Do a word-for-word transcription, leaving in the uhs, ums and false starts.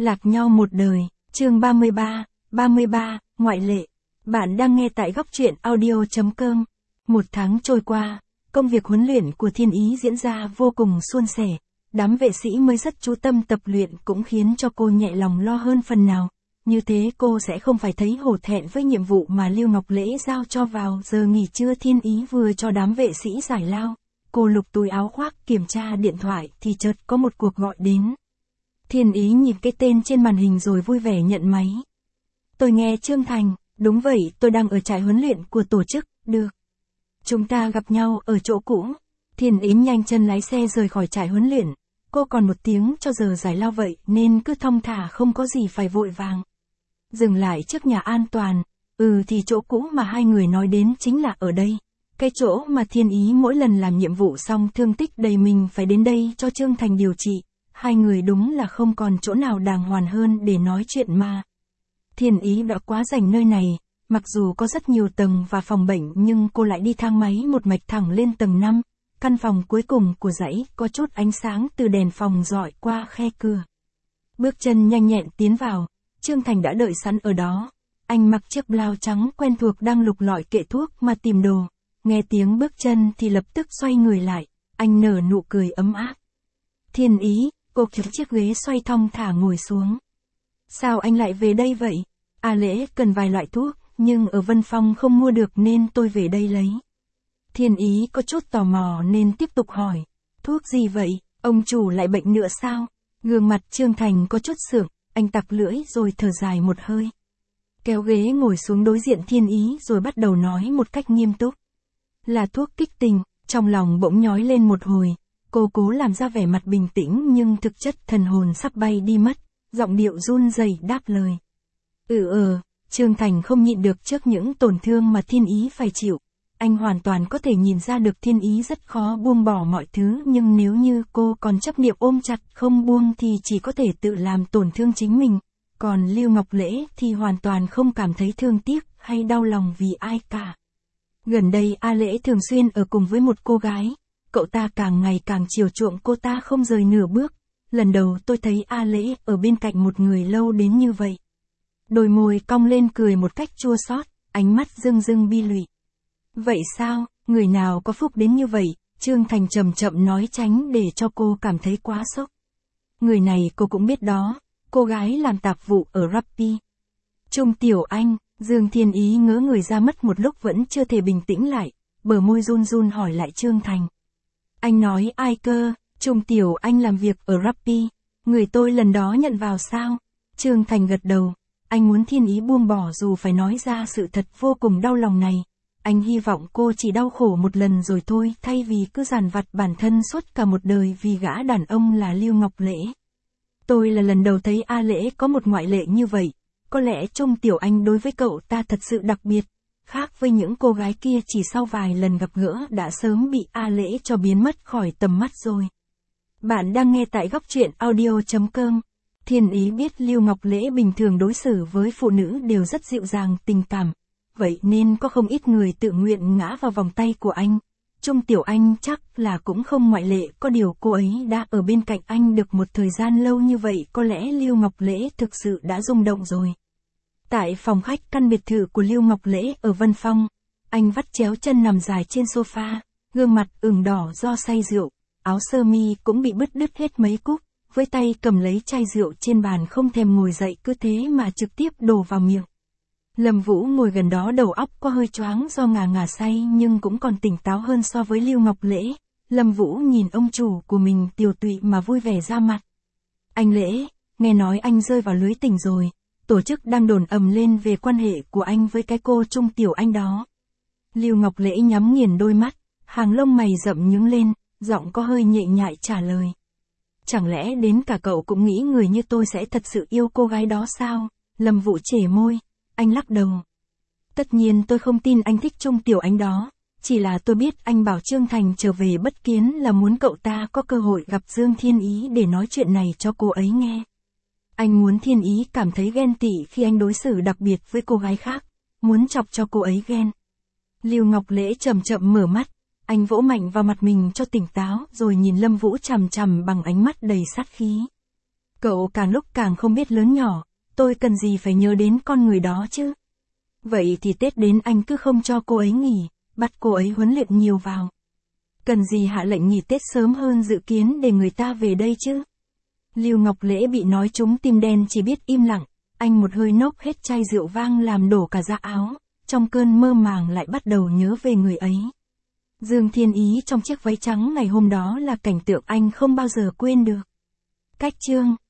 Lạc nhau một đời, chương ba mươi ba, ba mươi ba, ngoại lệ. Bạn đang nghe tại góc truyện audio chấm com. Một tháng trôi qua, công việc huấn luyện của Thiên Ý diễn ra vô cùng suôn sẻ. Đám vệ sĩ mới rất chú tâm tập luyện cũng khiến cho cô nhẹ lòng lo hơn phần nào. Như thế cô sẽ không phải thấy hổ thẹn với nhiệm vụ mà Lưu Ngọc Lễ giao cho vào giờ nghỉ trưa. Thiên Ý vừa cho đám vệ sĩ giải lao. Cô lục túi áo khoác kiểm tra điện thoại thì chợt có một cuộc gọi đến. Thiên Ý nhìn cái tên trên màn hình rồi vui vẻ nhận máy. Tôi nghe Trương Thành, đúng vậy, tôi đang ở trại huấn luyện của tổ chức, được. Chúng ta gặp nhau ở chỗ cũ. Thiên Ý nhanh chân lái xe rời khỏi trại huấn luyện. Cô còn một tiếng cho giờ giải lao vậy nên cứ thong thả không có gì phải vội vàng. Dừng lại trước nhà an toàn, ừ thì chỗ cũ mà hai người nói đến chính là ở đây. Cái chỗ mà Thiên Ý mỗi lần làm nhiệm vụ xong thương tích đầy mình phải đến đây cho Trương Thành điều trị. Hai người đúng là không còn chỗ nào đàng hoàng hơn để nói chuyện mà. Thiên Ý đã quá rành nơi này, mặc dù có rất nhiều tầng và phòng bệnh nhưng cô lại đi thang máy một mạch thẳng lên tầng năm. Căn phòng cuối cùng của dãy có chút ánh sáng từ đèn phòng rọi qua khe cửa. Bước chân nhanh nhẹn tiến vào, Trương Thành đã đợi sẵn ở đó. Anh mặc chiếc blau trắng quen thuộc đang lục lọi kệ thuốc mà tìm đồ. Nghe tiếng bước chân thì lập tức xoay người lại, anh nở nụ cười ấm áp. Thiên Ý, cô kéo chiếc ghế xoay thong thả ngồi xuống. Sao anh lại về đây vậy? À Lễ cần vài loại thuốc, nhưng ở Vân Phong không mua được nên tôi về đây lấy. Thiên Ý có chút tò mò nên tiếp tục hỏi. Thuốc gì vậy? Ông chủ lại bệnh nữa sao? Gương mặt Trương Thành có chút sượng, anh tặc lưỡi rồi thở dài một hơi. Kéo ghế ngồi xuống đối diện Thiên Ý rồi bắt đầu nói một cách nghiêm túc. Là thuốc kích tình, trong lòng bỗng nhói lên một hồi. Cô cố làm ra vẻ mặt bình tĩnh nhưng thực chất thần hồn sắp bay đi mất, giọng điệu run rẩy đáp lời. Ừ ờ, Trương Thành không nhịn được trước những tổn thương mà Thiên Ý phải chịu. Anh hoàn toàn có thể nhìn ra được Thiên Ý rất khó buông bỏ mọi thứ nhưng nếu như cô còn chấp niệm ôm chặt không buông thì chỉ có thể tự làm tổn thương chính mình. Còn Lưu Ngọc Lễ thì hoàn toàn không cảm thấy thương tiếc hay đau lòng vì ai cả. Gần đây A Lễ thường xuyên ở cùng với một cô gái. Cậu ta càng ngày càng chiều chuộng cô ta không rời nửa bước. Lần đầu tôi thấy A Lễ ở bên cạnh một người lâu đến như vậy. Đôi môi cong lên cười một cách chua xót, ánh mắt rưng rưng bi lụy. Vậy sao, người nào có phúc đến như vậy? Trương Thành chậm chậm nói tránh để cho cô cảm thấy quá sốc. Người này cô cũng biết đó, cô gái làm tạp vụ ở Rappi. Trung Tiểu Anh, Dương Thiên Ý ngớ người ra mất một lúc vẫn chưa thể bình tĩnh lại, bờ môi run run hỏi lại Trương Thành. Anh nói ai cơ? Trung Tiểu Anh làm việc ở Rappi, người tôi lần đó nhận vào sao? Trương Thành gật đầu, anh muốn Thiên Ý buông bỏ dù phải nói ra sự thật vô cùng đau lòng này. Anh hy vọng cô chỉ đau khổ một lần rồi thôi thay vì cứ dằn vặt bản thân suốt cả một đời vì gã đàn ông là Lưu Ngọc Lễ. Tôi là lần đầu thấy A Lễ có một ngoại lệ như vậy. Có lẽ Trung Tiểu Anh đối với cậu ta thật sự đặc biệt. Khác với những cô gái kia chỉ sau vài lần gặp gỡ đã sớm bị A Lễ cho biến mất khỏi tầm mắt rồi. Bạn đang nghe tại góc truyện audio chấm com. Thiên Ý biết Lưu Ngọc Lễ bình thường đối xử với phụ nữ đều rất dịu dàng tình cảm. Vậy nên có không ít người tự nguyện ngã vào vòng tay của anh. Trung Tiểu Anh chắc là cũng không ngoại lệ, có điều cô ấy đã ở bên cạnh anh được một thời gian lâu như vậy có lẽ Lưu Ngọc Lễ thực sự đã rung động rồi. Tại phòng khách căn biệt thự của Lưu Ngọc Lễ ở Vân Phong, anh vắt chéo chân nằm dài trên sofa, gương mặt ửng đỏ do say rượu, áo sơ mi cũng bị bứt đứt hết mấy cúc, với tay cầm lấy chai rượu trên bàn không thèm ngồi dậy cứ thế mà trực tiếp đổ vào miệng. Lâm Vũ ngồi gần đó đầu óc có hơi choáng do ngà ngà say nhưng cũng còn tỉnh táo hơn so với Lưu Ngọc Lễ. Lâm Vũ nhìn ông chủ của mình tiều tụy mà vui vẻ ra mặt. Anh Lễ, nghe nói anh rơi vào lưới tình rồi. Tổ chức đang đồn ầm lên về quan hệ của anh với cái cô Trung Tiểu Anh đó. Lưu Ngọc Lễ nhắm nghiền đôi mắt, hàng lông mày rậm nhướng lên, giọng có hơi nhẹ nhại trả lời. Chẳng lẽ đến cả cậu cũng nghĩ người như tôi sẽ thật sự yêu cô gái đó sao? Lâm Vũ chề môi, anh lắc đầu. Tất nhiên tôi không tin anh thích Trung Tiểu Anh đó, chỉ là tôi biết anh bảo Trương Thành trở về Bất Kiến là muốn cậu ta có cơ hội gặp Dương Thiên Ý để nói chuyện này cho cô ấy nghe. Anh muốn Thiên Ý cảm thấy ghen tị khi anh đối xử đặc biệt với cô gái khác, muốn chọc cho cô ấy ghen. Lưu Ngọc Lễ chậm chậm mở mắt, anh vỗ mạnh vào mặt mình cho tỉnh táo rồi nhìn Lâm Vũ chằm chằm bằng ánh mắt đầy sát khí. Cậu càng lúc càng không biết lớn nhỏ, tôi cần gì phải nhớ đến con người đó chứ. Vậy thì Tết đến anh cứ không cho cô ấy nghỉ, bắt cô ấy huấn luyện nhiều vào. Cần gì hạ lệnh nghỉ Tết sớm hơn dự kiến để người ta về đây chứ. Lưu Ngọc Lễ bị nói trúng tim đen chỉ biết im lặng, anh một hơi nốc hết chai rượu vang làm đổ cả da áo, trong cơn mơ màng lại bắt đầu nhớ về người ấy. Dương Thiên Ý trong chiếc váy trắng ngày hôm đó là cảnh tượng anh không bao giờ quên được. Cách chương